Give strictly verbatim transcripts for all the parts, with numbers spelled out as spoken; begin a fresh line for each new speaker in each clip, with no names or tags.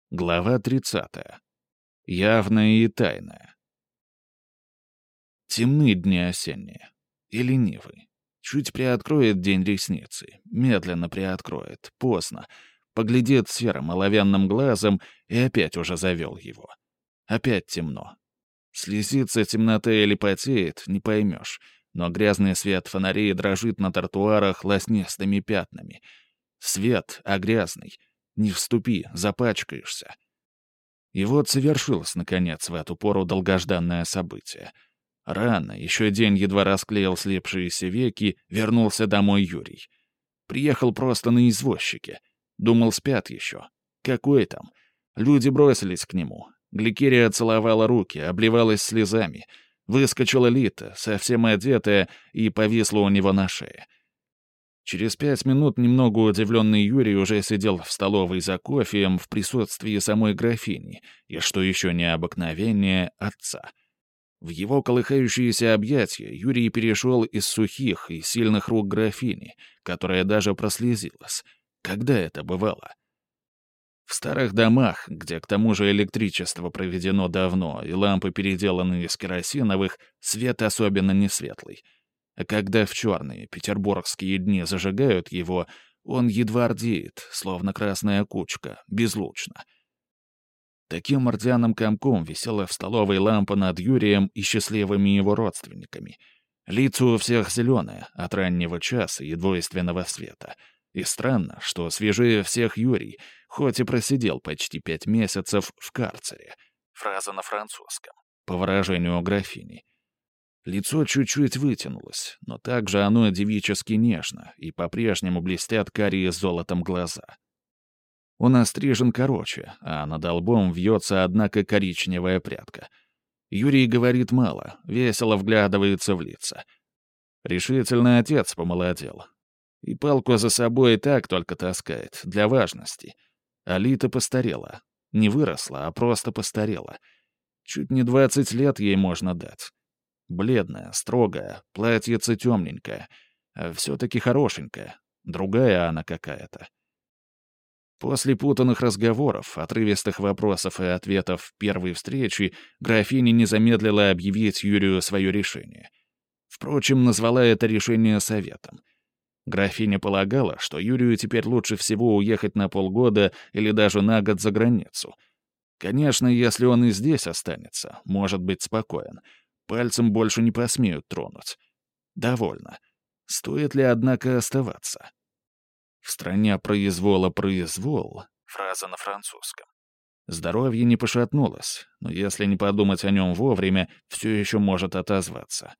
Глава тридцатая. Явное и тайное. Темны дни осенние. И ленивый. Чуть приоткроет день ресницы. Медленно приоткроет. Поздно. Поглядит серым оловянным глазом и опять уже завел его. Опять темно. Слезится темнота или потеет, не поймешь. Но грязный свет фонарей дрожит на тротуарах лоснистыми пятнами. Свет, а грязный. Не вступи, запачкаешься. И вот совершилось, наконец, в эту пору долгожданное событие. Рано, еще день едва расклеил слепшиеся веки, вернулся домой Юрий. Приехал просто на извозчике. Думал, спят еще. Какой там? Люди бросились к нему. Гликерия целовала руки, обливалась слезами. Выскочила Лита, совсем одетая, и повисла у него на шее. Через пять минут немного удивленный Юрий уже сидел в столовой за кофеем в присутствии самой графини и, что еще необыкновеннее, отца. В его колыхающиеся объятия Юрий перешел из сухих и сильных рук графини, которая даже прослезилась. Когда это бывало? В старых домах, где к тому же электричество проведено давно и лампы переделаны из керосиновых, свет особенно не светлый. А когда в черные петербургские дни зажигают его, он едва рдеет, словно красная кучка, безлучно. Таким рдяным комком висела в столовой лампа над Юрием и счастливыми его родственниками. Лицо у всех зеленое, от раннего часа и двойственного света. И странно, что свежее всех Юрий, хоть и просидел почти пять месяцев в карцере. Фраза на французском, по выражению графини. Лицо чуть-чуть вытянулось, но также оно девически нежно, и по-прежнему блестят карие с золотом глаза. Он острижен короче, а над лбом вьется, однако, коричневая прядка. Юрий говорит мало, весело вглядывается в лица. Решительно отец помолодел. И палку за собой так только таскает, для важности. А Лита постарела. Не выросла, а просто постарела. Чуть не двадцать лет ей можно дать. Бледная, строгая, платьице темненькое, а все-таки хорошенькая. Другая она какая-то. После путанных разговоров, отрывистых вопросов и ответов первой встречи, графиня не замедлила объявить Юрию свое решение. Впрочем, назвала это решение советом. Графиня полагала, что Юрию теперь лучше всего уехать на полгода или даже на год за границу. Конечно, если он и здесь останется, может быть спокоен. Пальцем больше не посмеют тронуть. Довольно. Стоит ли, однако, оставаться? В стране произвола произвол, фраза на французском. Здоровье не пошатнулось, но если не подумать о нем вовремя, все еще может отозваться.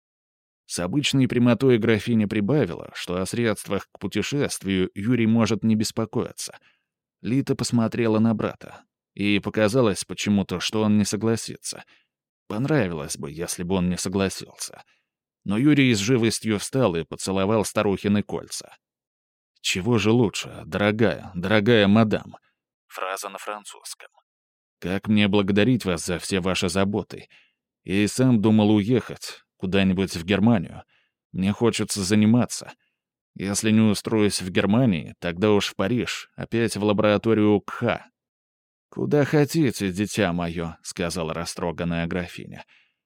С обычной прямотой графиня прибавила, что о средствах к путешествию Юрий может не беспокоиться. Лита посмотрела на брата, и показалось почему-то, что он не согласится. Понравилось бы, если бы он не согласился. Но Юрий с живостью встал и поцеловал старухины кольца. «Чего же лучше, дорогая, дорогая мадам?» Фраза на французском. «Как мне благодарить вас за все ваши заботы? Я и сам думал уехать куда-нибудь в Германию. Мне хочется заниматься. Если не устроюсь в Германии, тогда уж в Париж, опять в лабораторию КХ». «Куда хотите, дитя мое», — сказала растроганная графиня.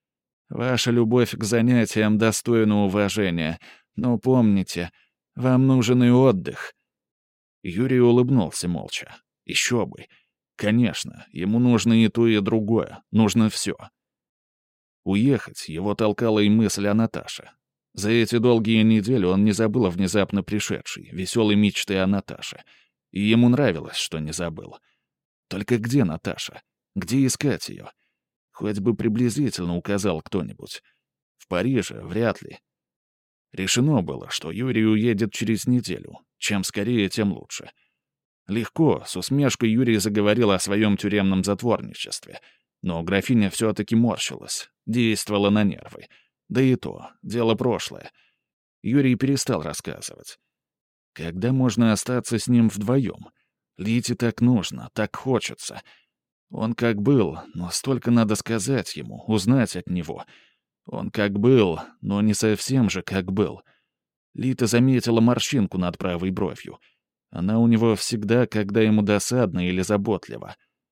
«Ваша любовь к занятиям достойна уважения, но помните, вам нужен и отдых». Юрий улыбнулся молча. Еще бы. Конечно, ему нужно и то, и другое. Нужно все. Уехать его толкала и мысль о Наташе. За эти долгие недели он не забыл о внезапно пришедшей, веселой мечты о Наташе. И ему нравилось, что не забыл. Только где Наташа? Где искать ее? Хоть бы приблизительно указал кто-нибудь. В Париже вряд ли. Решено было, что Юрий уедет через неделю. Чем скорее, тем лучше. Легко, с усмешкой Юрий заговорил о своем тюремном затворничестве. Но графиня все-таки морщилась, действовала на нервы. Да и то, дело прошлое. Юрий перестал рассказывать. Когда можно остаться с ним вдвоем? Лите так нужно, так хочется. Он как был, но столько надо сказать ему, узнать от него. Он как был, но не совсем же как был. Лита заметила морщинку над правой бровью. Она у него всегда, когда ему досадно или заботливо.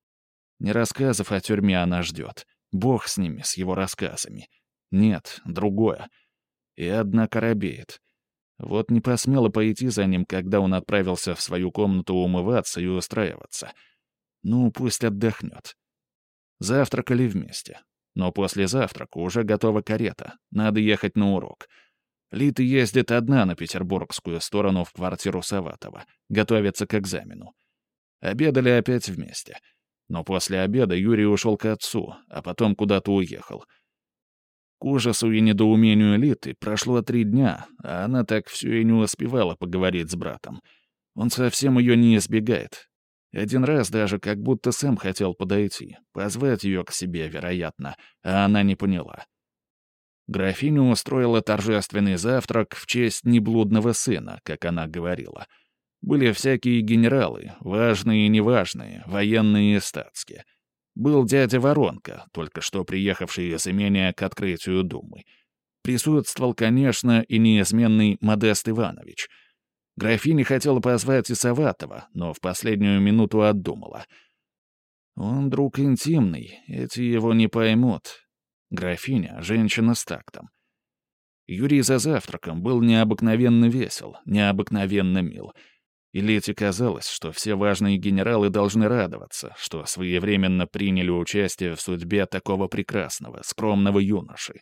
Не рассказов о тюрьме она ждет. Бог с ними, с его рассказами. Нет, другое. И однако робеет. Вот не посмела пойти за ним, когда он отправился в свою комнату умываться и устраиваться. Ну, пусть отдохнет. Завтракали вместе. Но после завтрака уже готова карета. Надо ехать на урок. Лита ездит одна на петербургскую сторону в квартиру Саватова. Готовится к экзамену. Обедали опять вместе. Но после обеда Юрий ушел к отцу, а потом куда-то уехал. К ужасу и недоумению Литы прошло три дня, а она так все и не успевала поговорить с братом. Он совсем ее не избегает. Один раз даже как будто сам хотел подойти, позвать ее к себе, вероятно, а она не поняла. Графиня устроила торжественный завтрак в честь неблудного сына, как она говорила. Были всякие генералы, важные и неважные, военные и статские. Был дядя Воронка, только что приехавший из имения к открытию думы. Присутствовал, конечно, и неизменный Модест Иванович. Графиня хотела позвать и Саватова, но в последнюю минуту отдумала. Он друг интимный, эти его не поймут. Графиня — женщина с тактом. Юрий за завтраком был необыкновенно весел, необыкновенно мил. И Лете казалось, что все важные генералы должны радоваться, что своевременно приняли участие в судьбе такого прекрасного, скромного юноши.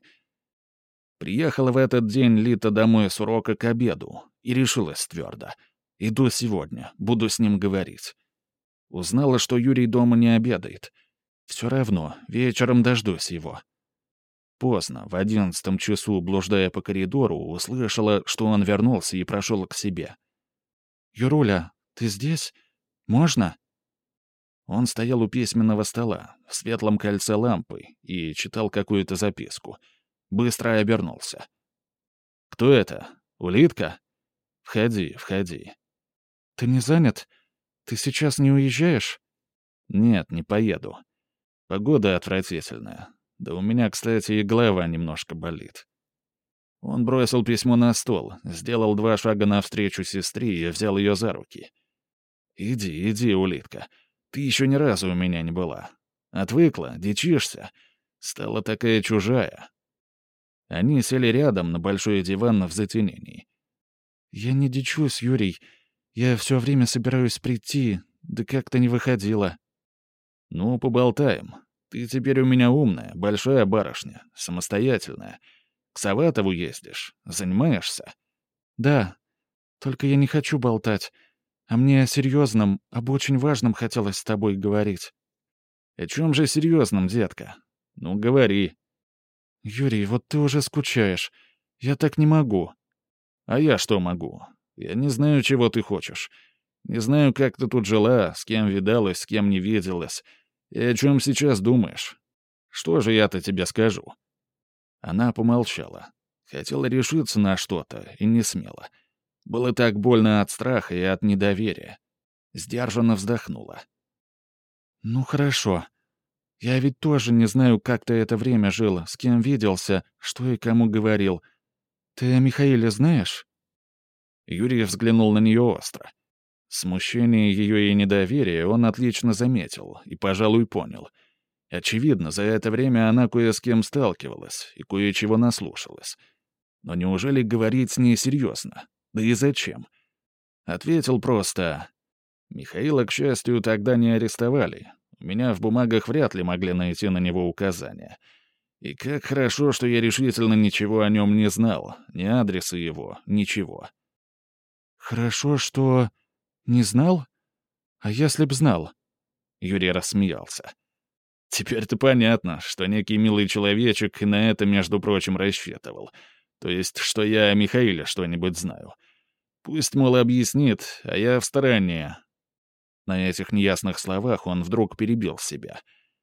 Приехала в этот день Лита домой с урока к обеду и решилась твердо. Иду сегодня, буду с ним говорить. Узнала, что Юрий дома не обедает. Все равно, вечером дождусь его. Поздно, в одиннадцатом часу, блуждая по коридору, услышала, что он вернулся и прошел к себе. «Юруля, ты здесь? Можно?» Он стоял у письменного стола, в светлом кольце лампы, и читал какую-то записку. Быстро обернулся. «Кто это? Улитка? Входи, входи». «Ты не занят? Ты сейчас не уезжаешь?» «Нет, не поеду. Погода отвратительная. Да у меня, кстати, и голова немножко болит». Он бросил письмо на стол, сделал два шага навстречу сестре и взял ее за руки. «Иди, иди, улитка. Ты еще ни разу у меня не была. Отвыкла, дичишься. Стала такая чужая». Они сели рядом на большой диван в затенении. «Я не дичусь, Юрий. Я все время собираюсь прийти, да как-то не выходила». «Ну, поболтаем. Ты теперь у меня умная, большая барышня, самостоятельная. К Саватову ездишь, занимаешься?» «Да, только я не хочу болтать. А мне о серьезном, об очень важном хотелось с тобой говорить». «О чем же серьезном, детка? Ну, говори». «Юрий, вот ты уже скучаешь. Я так не могу». «А я что могу? Я не знаю, чего ты хочешь. Не знаю, как ты тут жила, с кем видалась, с кем не виделась. И о чем сейчас думаешь? Что же я-то тебе скажу?» Она помолчала. Хотела решиться на что-то и не смела. Было так больно от страха и от недоверия. Сдержанно вздохнула. «Ну хорошо. Я ведь тоже не знаю, как ты это время жил, с кем виделся, что и кому говорил. Ты о Михаиле знаешь?» Юрий взглянул на нее остро. Смущение ее и недоверие он отлично заметил и, пожалуй, понял. Очевидно, за это время она кое с кем сталкивалась и кое-чего наслушалась. Но неужели говорить с ней серьезно? Да и зачем? Ответил просто: «Михаила, к счастью, тогда не арестовали. У меня в бумагах вряд ли могли найти на него указания. И как хорошо, что я решительно ничего о нем не знал, ни адреса его, ничего». «Хорошо, что не знал? А если б знал?» Юрий рассмеялся. «Теперь-то понятно, что некий милый человечек и на это, между прочим, рассчитывал. То есть, что я о Михаиле что-нибудь знаю. Пусть, мол, объяснит, а я в стороне». На этих неясных словах он вдруг перебил себя.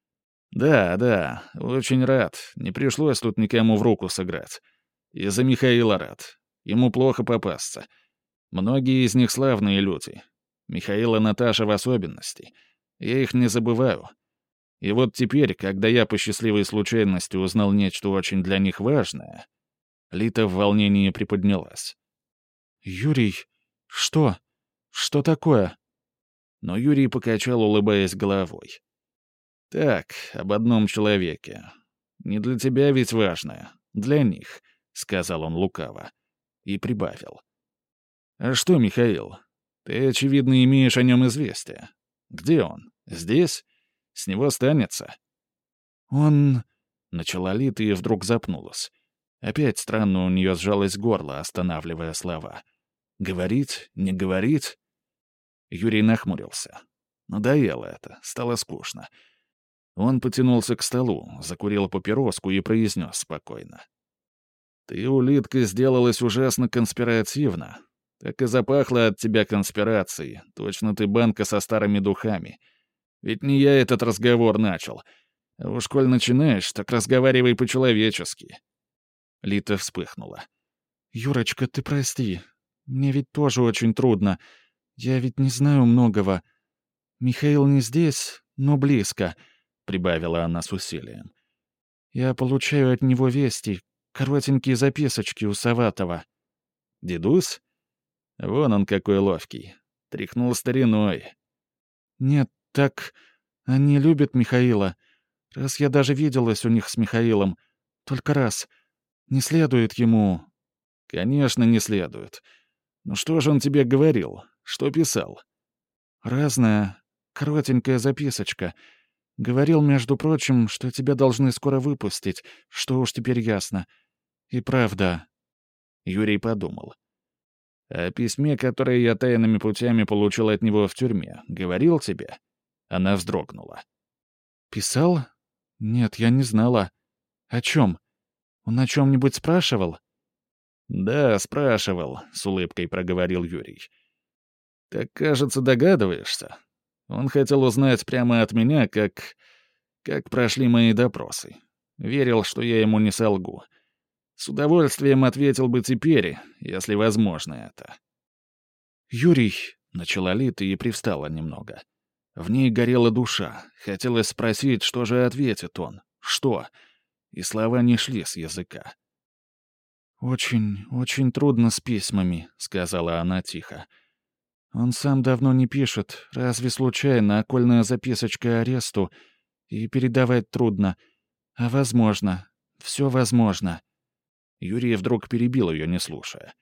«Да, да, очень рад. Не пришлось тут никому в руку сыграть. И за Михаила рад. Ему плохо попасться. Многие из них славные люди. Михаил и Наташа в особенности. Я их не забываю. И вот теперь, когда я по счастливой случайности узнал нечто очень для них важное...» Лита в волнении приподнялась. «Юрий, что? Что такое?» Но Юрий покачал, улыбаясь головой. Так, об одном человеке. Не для тебя ведь важно. Для них», — сказал он лукаво. И прибавил. «А что, Михаил? Ты, очевидно, имеешь о нем известие. Где он? Здесь? С него станется?» «Он...» — начала Лита и вдруг запнулась. Опять странно у нее сжалось горло, останавливая слова. «Говорить? Не говорить?» Юрий нахмурился. Надоело это, стало скучно. Он потянулся к столу, закурил папироску и произнес спокойно. «Ты, улитка, сделалась ужасно конспиративно. Так и запахло от тебя конспирацией. Точно ты банка со старыми духами. Ведь не я этот разговор начал. А уж коль начинаешь, так разговаривай по-человечески». Лита вспыхнула. «Юрочка, ты прости. Мне ведь тоже очень трудно. Я ведь не знаю многого. Михаил не здесь, но близко», — прибавила она с усилием. «Я получаю от него вести, коротенькие записочки у Саватова». «Дедусь? Вон он какой ловкий. Тряхнул стариной». «Нет, так они любят Михаила. Раз я даже виделась у них с Михаилом. Только раз. Не следует ему...» «Конечно, не следует. Ну что же он тебе говорил? Что писал?» «Разное. Коротенькая записочка. Говорил, между прочим, что тебя должны скоро выпустить, что уж теперь ясно. И правда...» Юрий подумал. «О письме, которое я тайными путями получил от него в тюрьме, говорил тебе?» Она вздрогнула. «Писал? Нет, я не знала. О чем? Он о чем-нибудь спрашивал?» «Да, спрашивал», — с улыбкой проговорил Юрий. «Так, кажется, догадываешься. Он хотел узнать прямо от меня, как... как прошли мои допросы. Верил, что я ему не солгу. С удовольствием ответил бы теперь, если возможно это». «Юрий», — начала Лита и привстала немного. В ней горела душа. Хотелось спросить, что же ответит он. Что? И слова не шли с языка. «Очень, очень трудно с письмами», — сказала она тихо. «Он сам давно не пишет, разве случайно окольная записочка аресту, и передавать трудно. А возможно, все возможно». Юрий вдруг перебил ее, не слушая.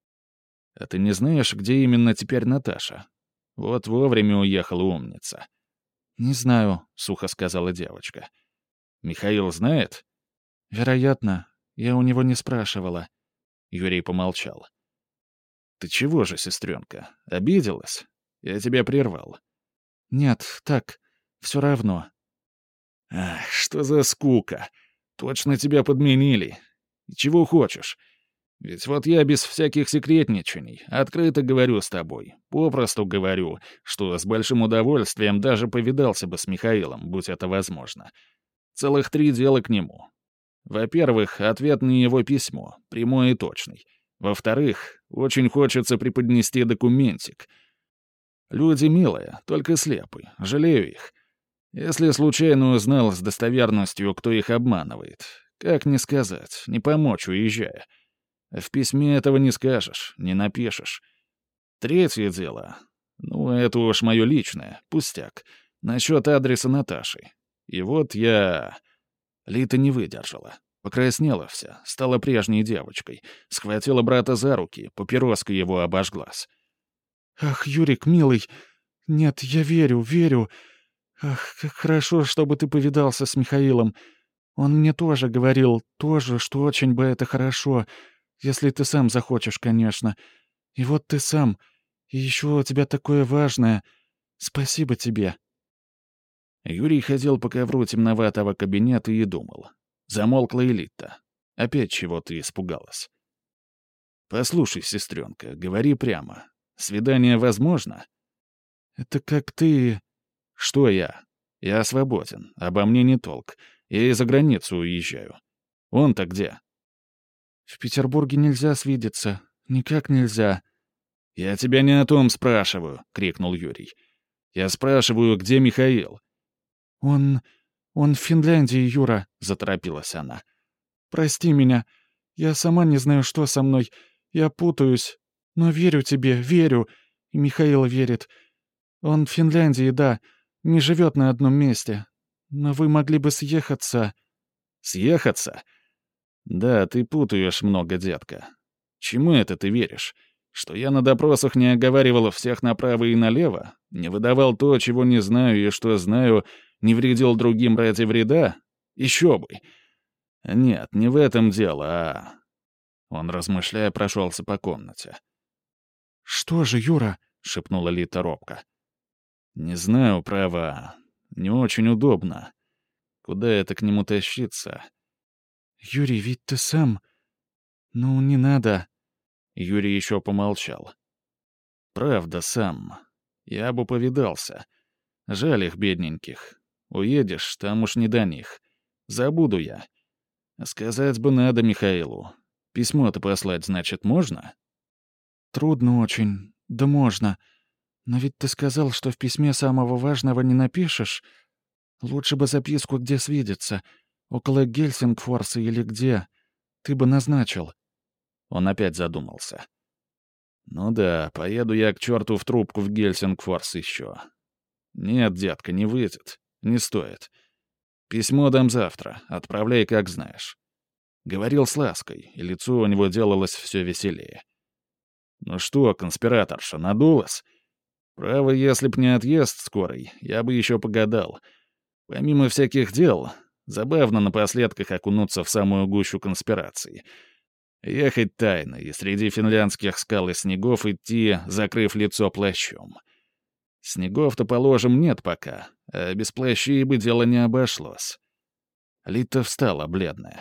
«А ты не знаешь, где именно теперь Наташа? Вот вовремя уехала умница». «Не знаю», — сухо сказала девочка. «Михаил знает?» «Вероятно. Я у него не спрашивала». Юрий помолчал. «Ты чего же, сестренка, обиделась? Я тебя прервал». «Нет, так, все равно». «Ах, что за скука! Точно тебя подменили. И чего хочешь? Ведь вот я без всяких секретничаний, открыто говорю с тобой, попросту говорю, что с большим удовольствием даже повидался бы с Михаилом, будь это возможно. Целых три дела к нему. Во-первых, ответ на его письмо, прямой и точный. Во-вторых, очень хочется преподнести документик. Люди милые, только слепы, жалею их. Если случайно узнал с достоверностью, кто их обманывает, как не сказать, не помочь, уезжая. В письме этого не скажешь, не напишешь. Третье дело. Ну, это уж мое личное, пустяк. Насчет адреса Наташи. И вот я... Лита не выдержала. Покраснела вся, стала прежней девочкой. Схватила брата за руки, папироска его обожглась. «Ах, Юрик, милый, нет, я верю, верю. Ах, как хорошо, чтобы ты повидался с Михаилом. Он мне тоже говорил, тоже, что очень бы это хорошо, если ты сам захочешь, конечно. И вот ты сам. И еще у тебя такое важное. Спасибо тебе». Юрий ходил по ковру темноватого кабинета и думал. Замолкла и Лита. Опять чего-то испугалась. «Послушай, сестренка, говори прямо. Свидание возможно?» «Это как ты...» «Что я? Я свободен. Обо мне не толк. Я и за границу уезжаю. Он-то где?» «В Петербурге нельзя свидеться. Никак нельзя». «Я тебя не о том спрашиваю», — крикнул Юрий. «Я спрашиваю, где Михаил?» «Он... он в Финляндии, Юра», — заторопилась она. «Прости меня. Я сама не знаю, что со мной. Я путаюсь. Но верю тебе, верю. И Михаил верит. Он в Финляндии, да. Не живет на одном месте.
Но вы могли бы съехаться».
«Съехаться? Да, ты путаешь много, детка. Чему это ты веришь? Что я на допросах не оговаривал всех направо и налево? Не выдавал то, чего не знаю и что знаю, не вредил другим ради вреда? Еще бы. Нет, не в этом дело, а...» Он, размышляя, прошелся по комнате.
«Что же, Юра?» —
шепнула Лита робко. «Не знаю, право. Не очень удобно. Куда это к нему тащиться?»
«Юрий, ведь ты сам... Ну, не надо...»
Юрий еще помолчал. «Правда, сам. Я бы повидался. Жаль их, бедненьких. Уедешь, там уж не до них. Забуду я. Сказать бы надо Михаилу. Письмо-то послать, значит, можно?»
«Трудно очень. Да можно. Но ведь ты сказал, что в письме самого важного не напишешь. Лучше бы записку, где свидеться. Около Гельсингфорса или где. Ты бы назначил».
Он опять задумался. «Ну да, поеду я к черту в трубку в Гельсингфорс еще. Нет, детка, не выйдет. Не стоит. Письмо дам завтра. Отправляй, как знаешь». Говорил с лаской, и лицо у него делалось все веселее. «Ну что, конспираторша, надулась? Право, если б не отъезд скорый, я бы еще погадал. Помимо всяких дел, забавно напоследках окунуться в самую гущу конспирации. Ехать тайно и среди финляндских скал и снегов идти, закрыв лицо плащом. Снегов-то, положим, нет пока, а без плащей бы дело не обошлось». Лита встала, бледная.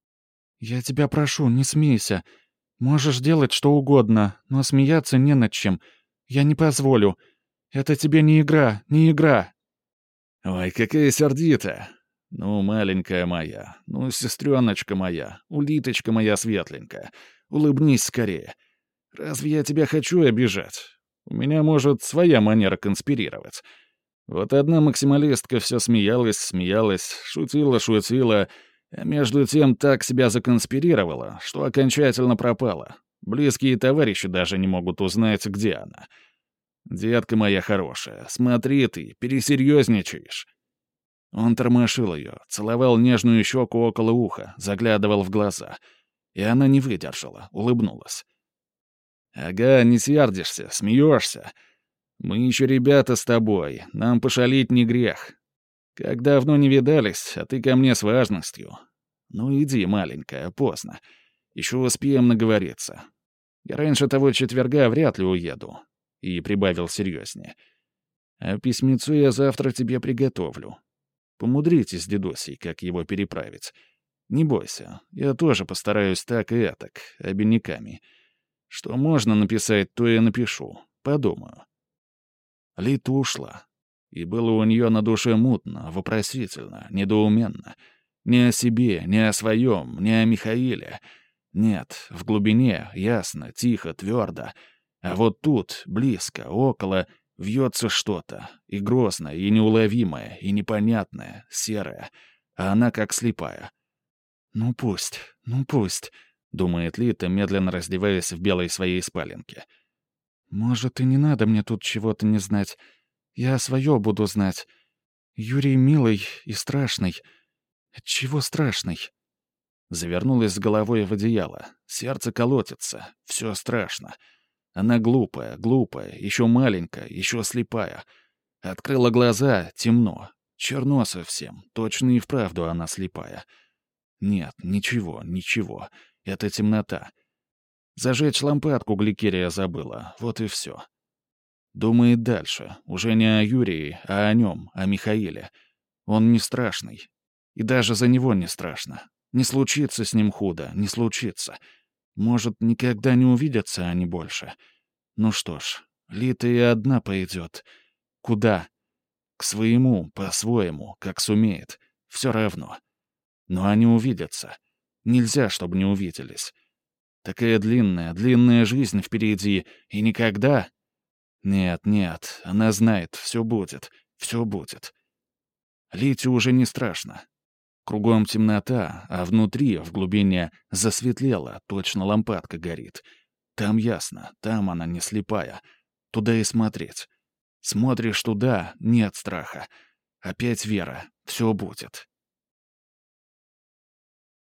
«Я тебя прошу, не смейся. Можешь делать что угодно, но смеяться не над чем. Я не позволю. Это тебе не игра, не игра».
«Ой, какая сердитая. Ну, маленькая моя, ну, сестреночка моя, улиточка моя светленькая, улыбнись скорее. Разве я тебя хочу обижать? У меня, может, своя манера конспирировать. Вот одна максималистка все смеялась, смеялась, шутила, шутила, а между тем так себя законспирировала, что окончательно пропала. Близкие товарищи даже не могут узнать, где она. Детка моя хорошая, смотри ты, пересерьезничаешь». Он тормошил ее, целовал нежную щеку около уха, заглядывал в глаза. И она не выдержала, улыбнулась. «Ага, не сердишься, смеешься. Мы еще ребята с тобой, нам пошалить не грех. Как давно не видались, а ты ко мне с важностью. Ну иди, маленькая, поздно. Еще успеем наговориться. Я раньше того четверга вряд ли уеду». И прибавил серьезнее. «А письмецо я завтра тебе приготовлю. Помудрите с дедусей, как его переправить. Не бойся, я тоже постараюсь так и этак, обиняками. Что можно написать, то я напишу. Подумаю». Лита ушла. И было у нее на душе мутно, вопросительно, недоуменно. Не о себе, не о своем, не о Михаиле. Нет, в глубине, ясно, тихо, твердо. А вот тут, близко, около, вьется что-то, и грозное, и неуловимое, и непонятное, серое, а она как слепая.
«Ну пусть, ну пусть», — думает Лита, медленно раздеваясь в белой своей спаленке. «Может, и не надо мне тут чего-то не знать. Я свое буду знать. Юрий милый и страшный. Отчего страшный?»
Завернулась с головой в одеяло. Сердце колотится. Все страшно. Она глупая, глупая, еще маленькая, еще слепая. Открыла глаза — темно. Черно совсем. Точно и вправду она слепая. Нет, ничего, ничего. Это темнота. Зажечь лампадку гликерия забыла. Вот и все. Думает дальше. Уже не о Юрии, а о нем, о Михаиле. Он не страшный. И даже за него не страшно. Не случится с ним худо, не случится. Может, никогда не увидятся они больше. Ну что ж, Лита и одна пойдет. Куда? К своему, по-своему, как сумеет. Все равно. Но они увидятся. Нельзя, чтобы не увиделись. Такая длинная, длинная жизнь впереди, и никогда... Нет, нет, она знает, все будет, все будет. Лите уже не страшно. Кругом темнота, а внутри, в глубине, засветлело, точно лампадка горит. Там ясно, там она не слепая. Туда и смотреть. Смотришь туда — нет страха. Опять вера, Все будет.